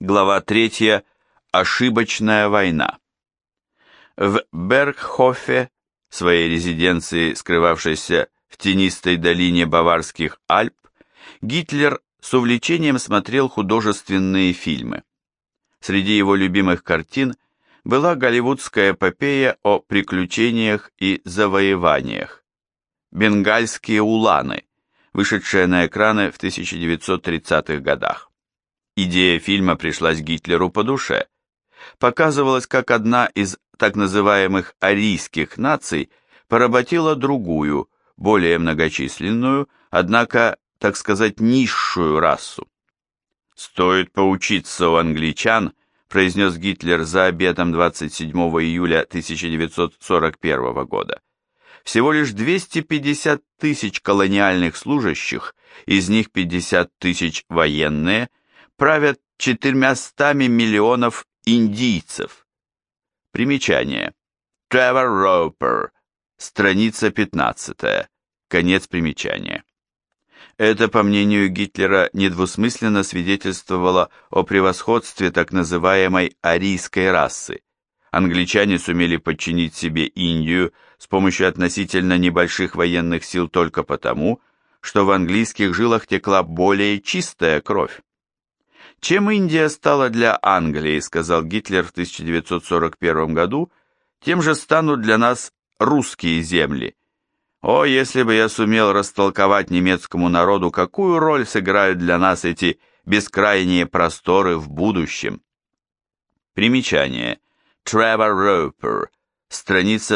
Глава 3. Ошибочная война. В Бергхофе, своей резиденции, скрывавшейся в тенистой долине Баварских Альп, Гитлер с увлечением смотрел художественные фильмы. Среди его любимых картин была голливудская эпопея о приключениях и завоеваниях «Бенгальские уланы», вышедшая на экраны в 1930-х годах. Идея фильма пришлась Гитлеру по душе. Показывалось, как одна из так называемых арийских наций поработила другую, более многочисленную, однако, так сказать, низшую расу. «Стоит поучиться у англичан», произнес Гитлер за обедом 27 июля 1941 года. Всего лишь 250 тысяч колониальных служащих, из них 50 тысяч военные, правят 400 миллионов индийцев. Примечание. Тревор Роупер. Страница 15. Конец примечания. Это, по мнению Гитлера, недвусмысленно свидетельствовало о превосходстве так называемой арийской расы. Англичане сумели подчинить себе Индию с помощью относительно небольших военных сил только потому, что в английских жилах текла более чистая кровь. «Чем Индия стала для Англии, — сказал Гитлер в 1941 году, — тем же станут для нас русские земли. О, если бы я сумел растолковать немецкому народу, какую роль сыграют для нас эти бескрайние просторы в будущем!» Примечание. Тревор Роупер. Страница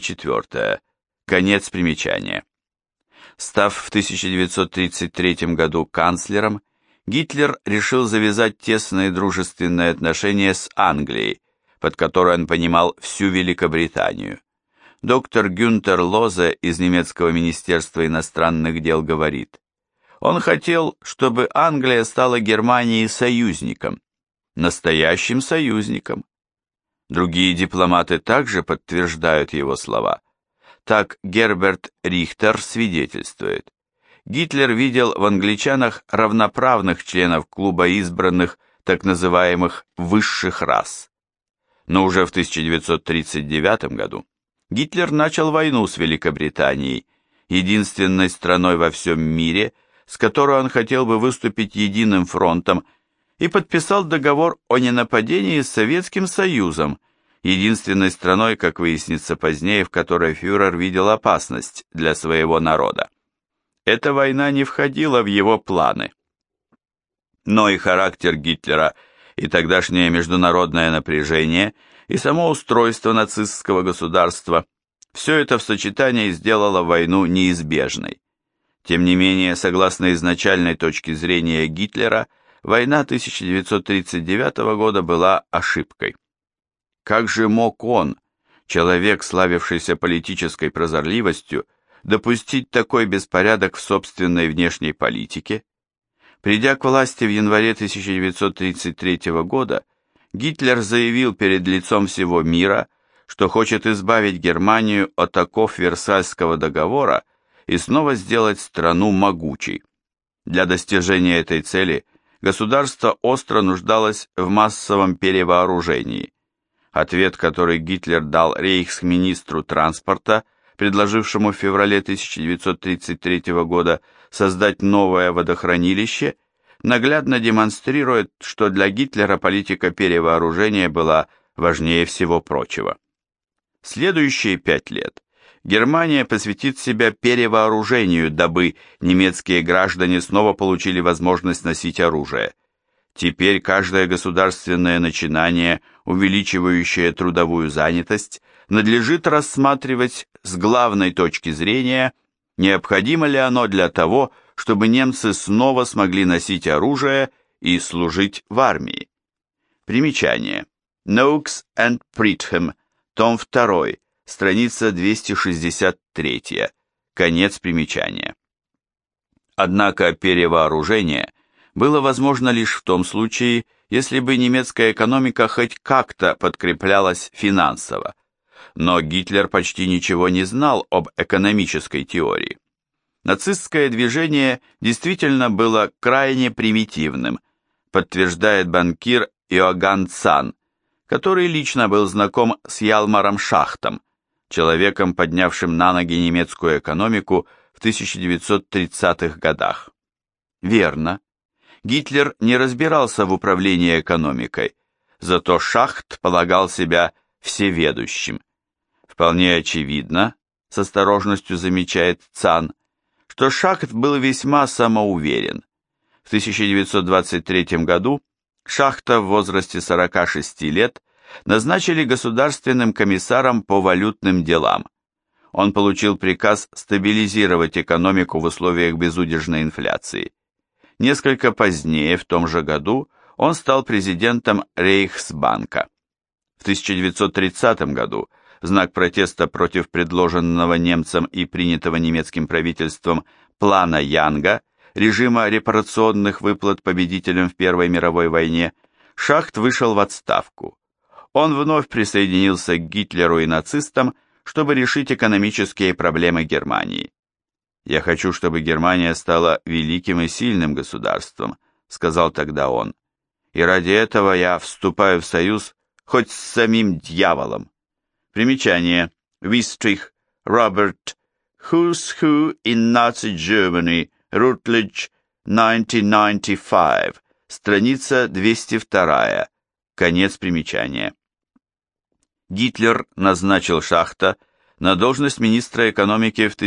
24. Конец примечания. Став в 1933 году канцлером, Гитлер решил завязать тесные дружественные отношения с Англией, под которой он понимал всю Великобританию. Доктор Гюнтер Лозе из немецкого министерства иностранных дел говорит: он хотел, чтобы Англия стала Германии союзником, настоящим союзником. Другие дипломаты также подтверждают его слова. Так Герберт Рихтер свидетельствует: Гитлер видел в англичанах равноправных членов клуба избранных так называемых высших рас. Но уже в 1939 году Гитлер начал войну с Великобританией, единственной страной во всем мире, с которой он хотел бы выступить единым фронтом, и подписал договор о ненападении с Советским Союзом, единственной страной, как выяснится позднее, в которой фюрер видел опасность для своего народа. Эта война не входила в его планы. Но и характер Гитлера, и тогдашнее международное напряжение, и само устройство нацистского государства – все это в сочетании сделало войну неизбежной. Тем не менее, согласно изначальной точке зрения Гитлера, война 1939 года была ошибкой. Как же мог он, человек, славившийся политической прозорливостью, допустить такой беспорядок в собственной внешней политике? Придя к власти в январе 1933 года, Гитлер заявил перед лицом всего мира, что хочет избавить Германию от оков Версальского договора и снова сделать страну могучей. Для достижения этой цели государство остро нуждалось в массовом перевооружении. Ответ, который Гитлер дал рейхсминистру транспорта, предложившему в феврале 1933 года создать новое водохранилище, наглядно демонстрирует, что для Гитлера политика перевооружения была важнее всего прочего. Следующие 5 лет Германия посвятит себя перевооружению, дабы немецкие граждане снова получили возможность носить оружие. Теперь каждое государственное начинание, увеличивающее трудовую занятость, надлежит рассматривать с главной точки зрения, необходимо ли оно для того, чтобы немцы снова смогли носить оружие и служить в армии. Примечание. Noakes and Pritham, том 2, страница 263, конец примечания. Однако перевооружение было возможно лишь в том случае, если бы немецкая экономика хоть как-то подкреплялась финансово. Но Гитлер почти ничего не знал об экономической теории. Нацистское движение действительно было крайне примитивным, подтверждает банкир Иоганн Цан, который лично был знаком с Ялмаром Шахтом, человеком, поднявшим на ноги немецкую экономику в 1930-х годах. Верно, Гитлер не разбирался в управлении экономикой, зато Шахт полагал себя всеведущим. Вполне очевидно, с осторожностью замечает Цан, что Шахт был весьма самоуверен. В 1923 году Шахта в возрасте 46 лет назначили государственным комиссаром по валютным делам. Он получил приказ стабилизировать экономику в условиях безудержной инфляции. Несколько позднее, в том же году, он стал президентом Рейхсбанка. В 1930 году, в знак протеста против предложенного немцам и принятого немецким правительством плана Янга, режима репарационных выплат победителям в Первой мировой войне, Шахт вышел в отставку. Он вновь присоединился к Гитлеру и нацистам, чтобы решить экономические проблемы Германии. «Я хочу, чтобы Германия стала великим и сильным государством», сказал тогда он. «И ради этого я вступаю в союз хоть с самим дьяволом». Примечание. Вистрих, Роберт. Who's Who in Nazi Germany. Routledge, 1995. Страница 202. Конец примечания. Гитлер назначил Шахта на должность министра экономики в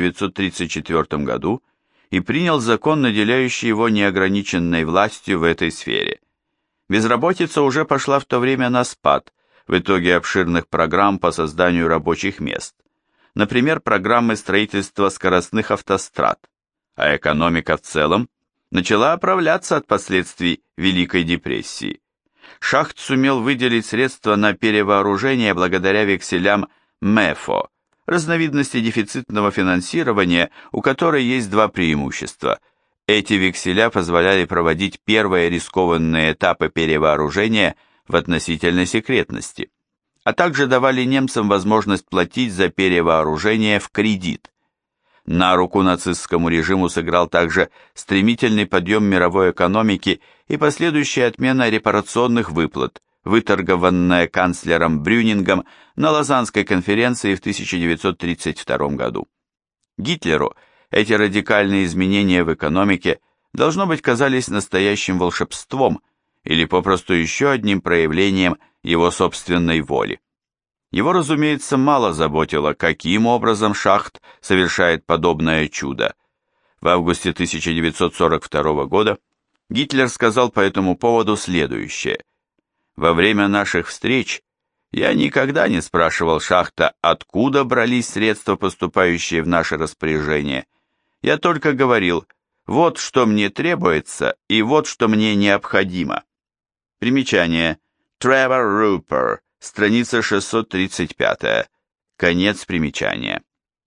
1934 году и принял закон, наделяющий его неограниченной властью в этой сфере. Безработица уже пошла в то время на спад, в итоге обширных программ по созданию рабочих мест, например, программы строительства скоростных автострад, а экономика в целом начала оправляться от последствий Великой депрессии. Шахт сумел выделить средства на перевооружение благодаря векселям МЭФО, разновидности дефицитного финансирования, у которой есть два преимущества. Эти векселя позволяли проводить первые рискованные этапы перевооружения в относительной секретности, а также давали немцам возможность платить за перевооружение в кредит. На руку нацистскому режиму сыграл также стремительный подъем мировой экономики и последующая отмена репарационных выплат, выторгованная канцлером Брюнингом на Лозаннской конференции в 1932 году. Гитлеру эти радикальные изменения в экономике, должно быть, казались настоящим волшебством или попросту еще одним проявлением его собственной воли. Его, разумеется, мало заботило, каким образом Шахт совершает подобное чудо. В августе 1942 года Гитлер сказал по этому поводу следующее: «Во время наших встреч я никогда не спрашивал Шахта, откуда брались средства, поступающие в наше распоряжение. Я только говорил, вот что мне требуется и вот что мне необходимо». Примечание. Тревор Рупер, страница 635, конец примечания.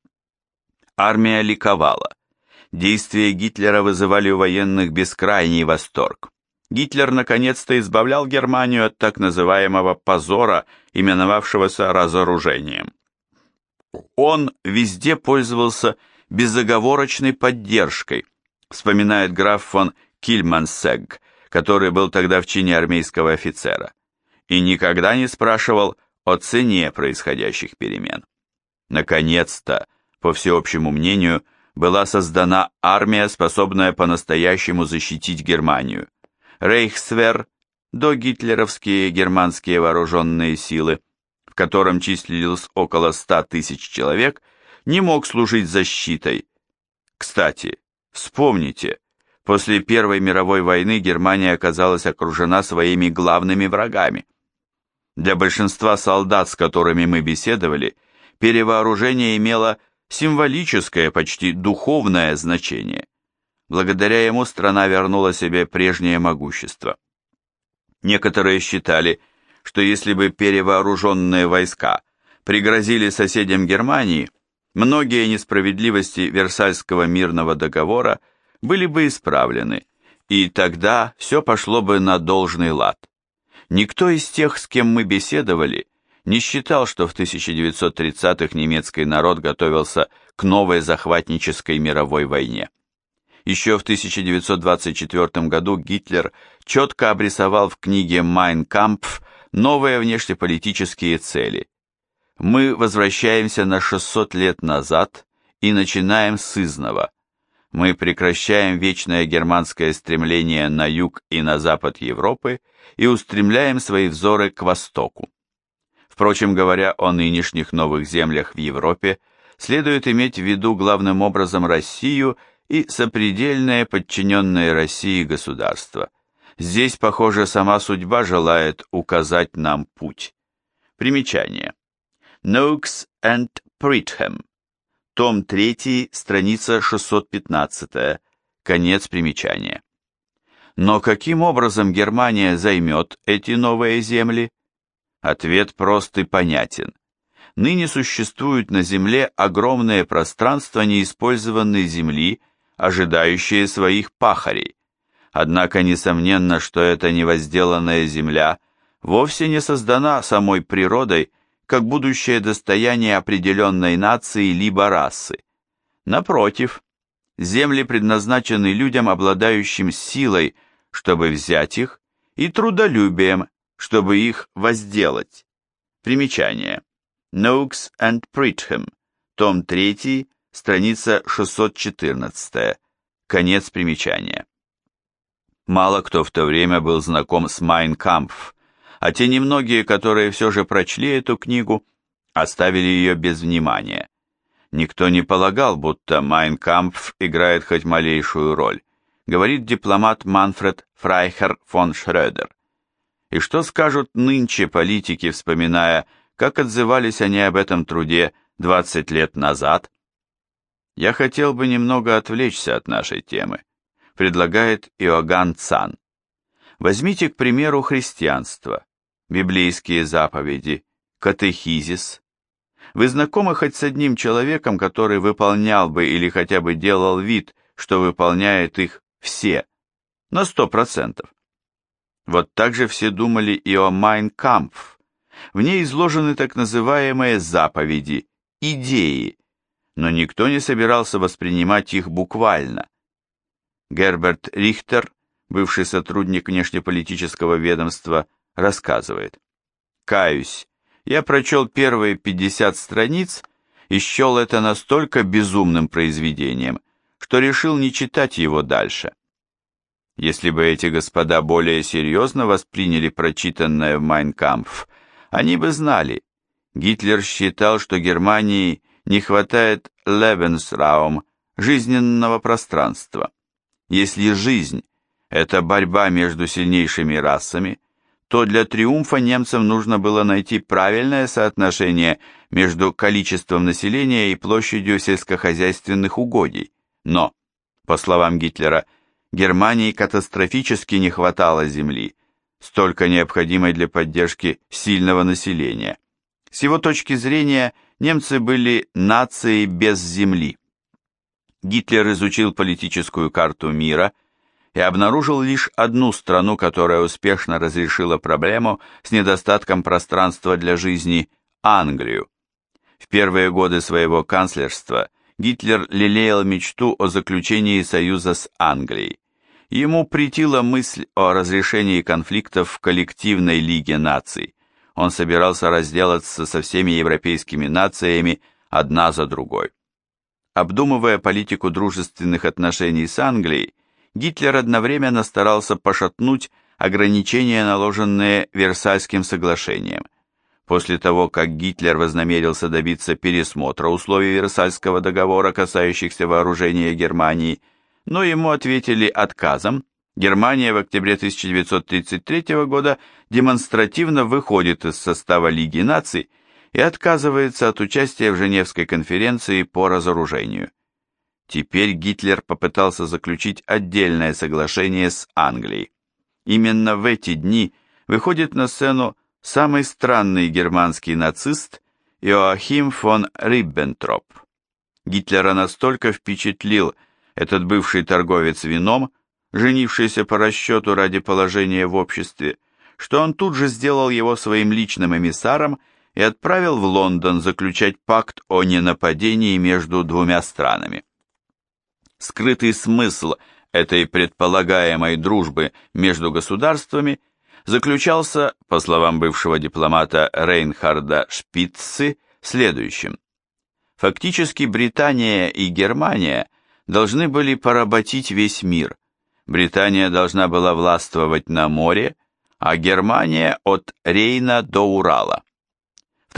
Армия ликовала. Действия Гитлера вызывали у военных бескрайний восторг. Гитлер наконец-то избавлял Германию от так называемого позора, именовавшегося разоружением. Он везде пользовался безоговорочной поддержкой, вспоминает граф фон Кильмансегг, который был тогда в чине армейского офицера, и никогда не спрашивал о цене происходящих перемен. Наконец-то, по всеобщему мнению, была создана армия, способная по-настоящему защитить Германию. Рейхсвер, догитлеровские германские вооруженные силы, в котором числилось около 100 тысяч человек, не мог служить защитой. Кстати, вспомните, после Первой мировой войны Германия оказалась окружена своими главными врагами. Для большинства солдат, с которыми мы беседовали, перевооружение имело символическое, почти духовное значение. Благодаря ему страна вернула себе прежнее могущество. Некоторые считали, что если бы перевооруженные войска пригрозили соседям Германии, многие несправедливости Версальского мирного договора были бы исправлены, и тогда все пошло бы на должный лад. Никто из тех, с кем мы беседовали, не считал, что в 1930-х немецкий народ готовился к новой захватнической мировой войне. Еще в 1924 году Гитлер четко обрисовал в книге «Майн Кампф» новые внешнеполитические цели. Мы возвращаемся на 600 лет назад и начинаем с изного. Мы прекращаем вечное германское стремление на юг и на запад Европы и устремляем свои взоры к востоку. Впрочем, говоря о нынешних новых землях в Европе, следует иметь в виду главным образом Россию и сопредельное подчиненное России государство. Здесь, похоже, сама судьба желает указать нам путь. Примечание. Noakes and Pritham. Том 3, страница 615. Конец примечания. Но каким образом Германия займет эти новые земли? Ответ прост и понятен. Ныне существуют на Земле огромные пространства неиспользованной земли, ожидающие своих пахарей. Однако несомненно, что эта невозделанная земля вовсе не создана самой природой как будущее достояние определенной нации либо расы. Напротив, земли предназначены людям, обладающим силой, чтобы взять их, и трудолюбием, чтобы их возделать. Примечание. Noakes and Pritham, том 3, страница 614. Конец примечания. Мало кто в то время был знаком с «Майн Кампф», а те немногие, которые все же прочли эту книгу, оставили ее без внимания. Никто не полагал, будто «Майн Кампф» играет хоть малейшую роль, говорит дипломат Манфред Фрайхер фон Шрёдер. И что скажут нынче политики, вспоминая, как отзывались они об этом труде 20 лет назад? Я хотел бы немного отвлечься от нашей темы, предлагает Иоганн Цан. Возьмите, к примеру, христианство, библейские заповеди, катехизис. Вы знакомы хоть с одним человеком, который выполнял бы или хотя бы делал вид, что выполняет их все, на 100%? Вот так же все думали и о «Майн Кампф». В ней изложены так называемые заповеди, идеи, но никто не собирался воспринимать их буквально. Герберт Рихтер, бывший сотрудник внешнеполитического ведомства, рассказывает. «Каюсь, я прочел первые 50 страниц и счел это настолько безумным произведением, что решил не читать его дальше». Если бы эти господа более серьезно восприняли прочитанное в «Майн Кампф», они бы знали, Гитлер считал, что Германии не хватает Lebensraum, жизненного пространства. Если жизнь – это борьба между сильнейшими расами, то для триумфа немцам нужно было найти правильное соотношение между количеством населения и площадью сельскохозяйственных угодий. Но, по словам Гитлера, Германии катастрофически не хватало земли, столько необходимой для поддержки сильного населения. С его точки зрения, немцы были нацией без земли. Гитлер изучил политическую карту мира и обнаружил лишь одну страну, которая успешно разрешила проблему с недостатком пространства для жизни – Англию. В первые годы своего канцлерства Гитлер лелеял мечту о заключении союза с Англией. Ему претила мысль о разрешении конфликтов в коллективной лиге наций. Он собирался разделаться со всеми европейскими нациями одна за другой. Обдумывая политику дружественных отношений с Англией, Гитлер одновременно старался пошатнуть ограничения, наложенные Версальским соглашением. После того, как Гитлер вознамерился добиться пересмотра условий Версальского договора, касающихся вооружения Германии, но ему ответили отказом, Германия в октябре 1933 года демонстративно выходит из состава Лиги наций и отказывается от участия в Женевской конференции по разоружению. Теперь Гитлер попытался заключить отдельное соглашение с Англией. Именно в эти дни выходит на сцену самый странный германский нацист Иоахим фон Риббентроп. Гитлера настолько впечатлил этот бывший торговец вином, женившийся по расчету ради положения в обществе, что он тут же сделал его своим личным эмиссаром и отправил в Лондон заключать пакт о ненападении между двумя странами. Скрытый смысл этой предполагаемой дружбы между государствами заключался, по словам бывшего дипломата Рейнхарда Шпитцы, в следующем. Фактически Британия и Германия должны были поработить весь мир. Британия должна была властвовать на море, а Германия от Рейна до Урала. В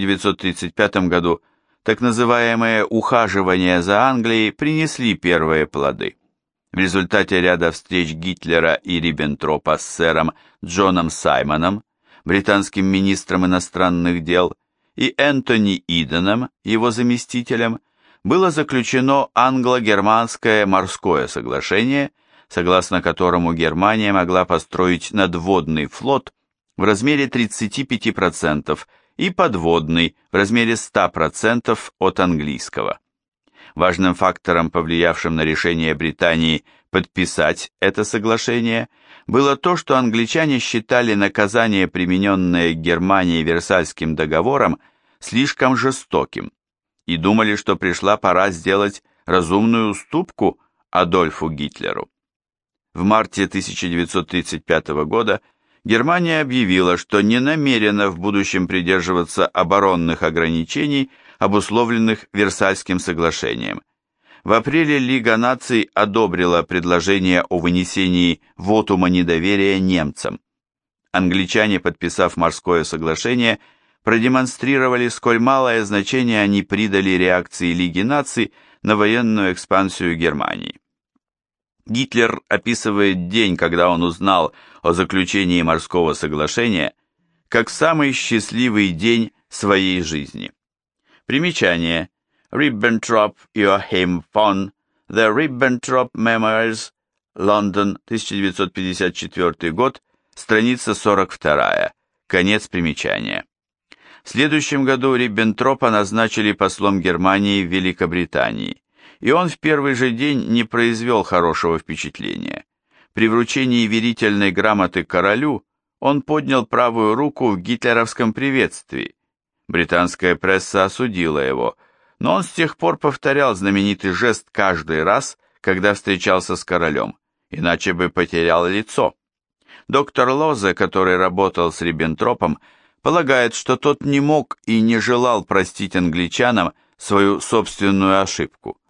1935 году так называемые ухаживания за Англией принесли первые плоды. В результате ряда встреч Гитлера и Риббентропа с сэром Джоном Саймоном, британским министром иностранных дел, и Энтони Иденом, его заместителем, было заключено англо-германское морское соглашение, согласно которому Германия могла построить надводный флот в размере 35% и подводный в размере 100% от английского. Важным фактором, повлиявшим на решение Британии подписать это соглашение, было то, что англичане считали наказание, примененное Германией Версальским договором, слишком жестоким, и думали, что пришла пора сделать разумную уступку Адольфу Гитлеру. В марте 1935 года Германия объявила, что не намерена в будущем придерживаться оборонных ограничений, обусловленных Версальским соглашением. В апреле Лига наций одобрила предложение о вынесении вотума недоверия немцам. Англичане, подписав морское соглашение, продемонстрировали, сколь малое значение они придали реакции Лиги наций на военную экспансию Германии. Гитлер описывает день, когда он узнал о заключении морского соглашения, как самый счастливый день своей жизни. Примечание. Ribbentrop-Joachim von The Ribbentrop Memoirs, Лондон, 1954 год, страница 42, конец примечания. В следующем году Риббентропа назначили послом Германии в Великобритании, и он в первый же день не произвел хорошего впечатления. При вручении верительной грамоты королю он поднял правую руку в гитлеровском приветствии. Британская пресса осудила его, но он с тех пор повторял знаменитый жест каждый раз, когда встречался с королем, иначе бы потерял лицо. Доктор Лозе, который работал с Риббентропом, полагает, что тот не мог и не желал простить англичанам свою собственную ошибку.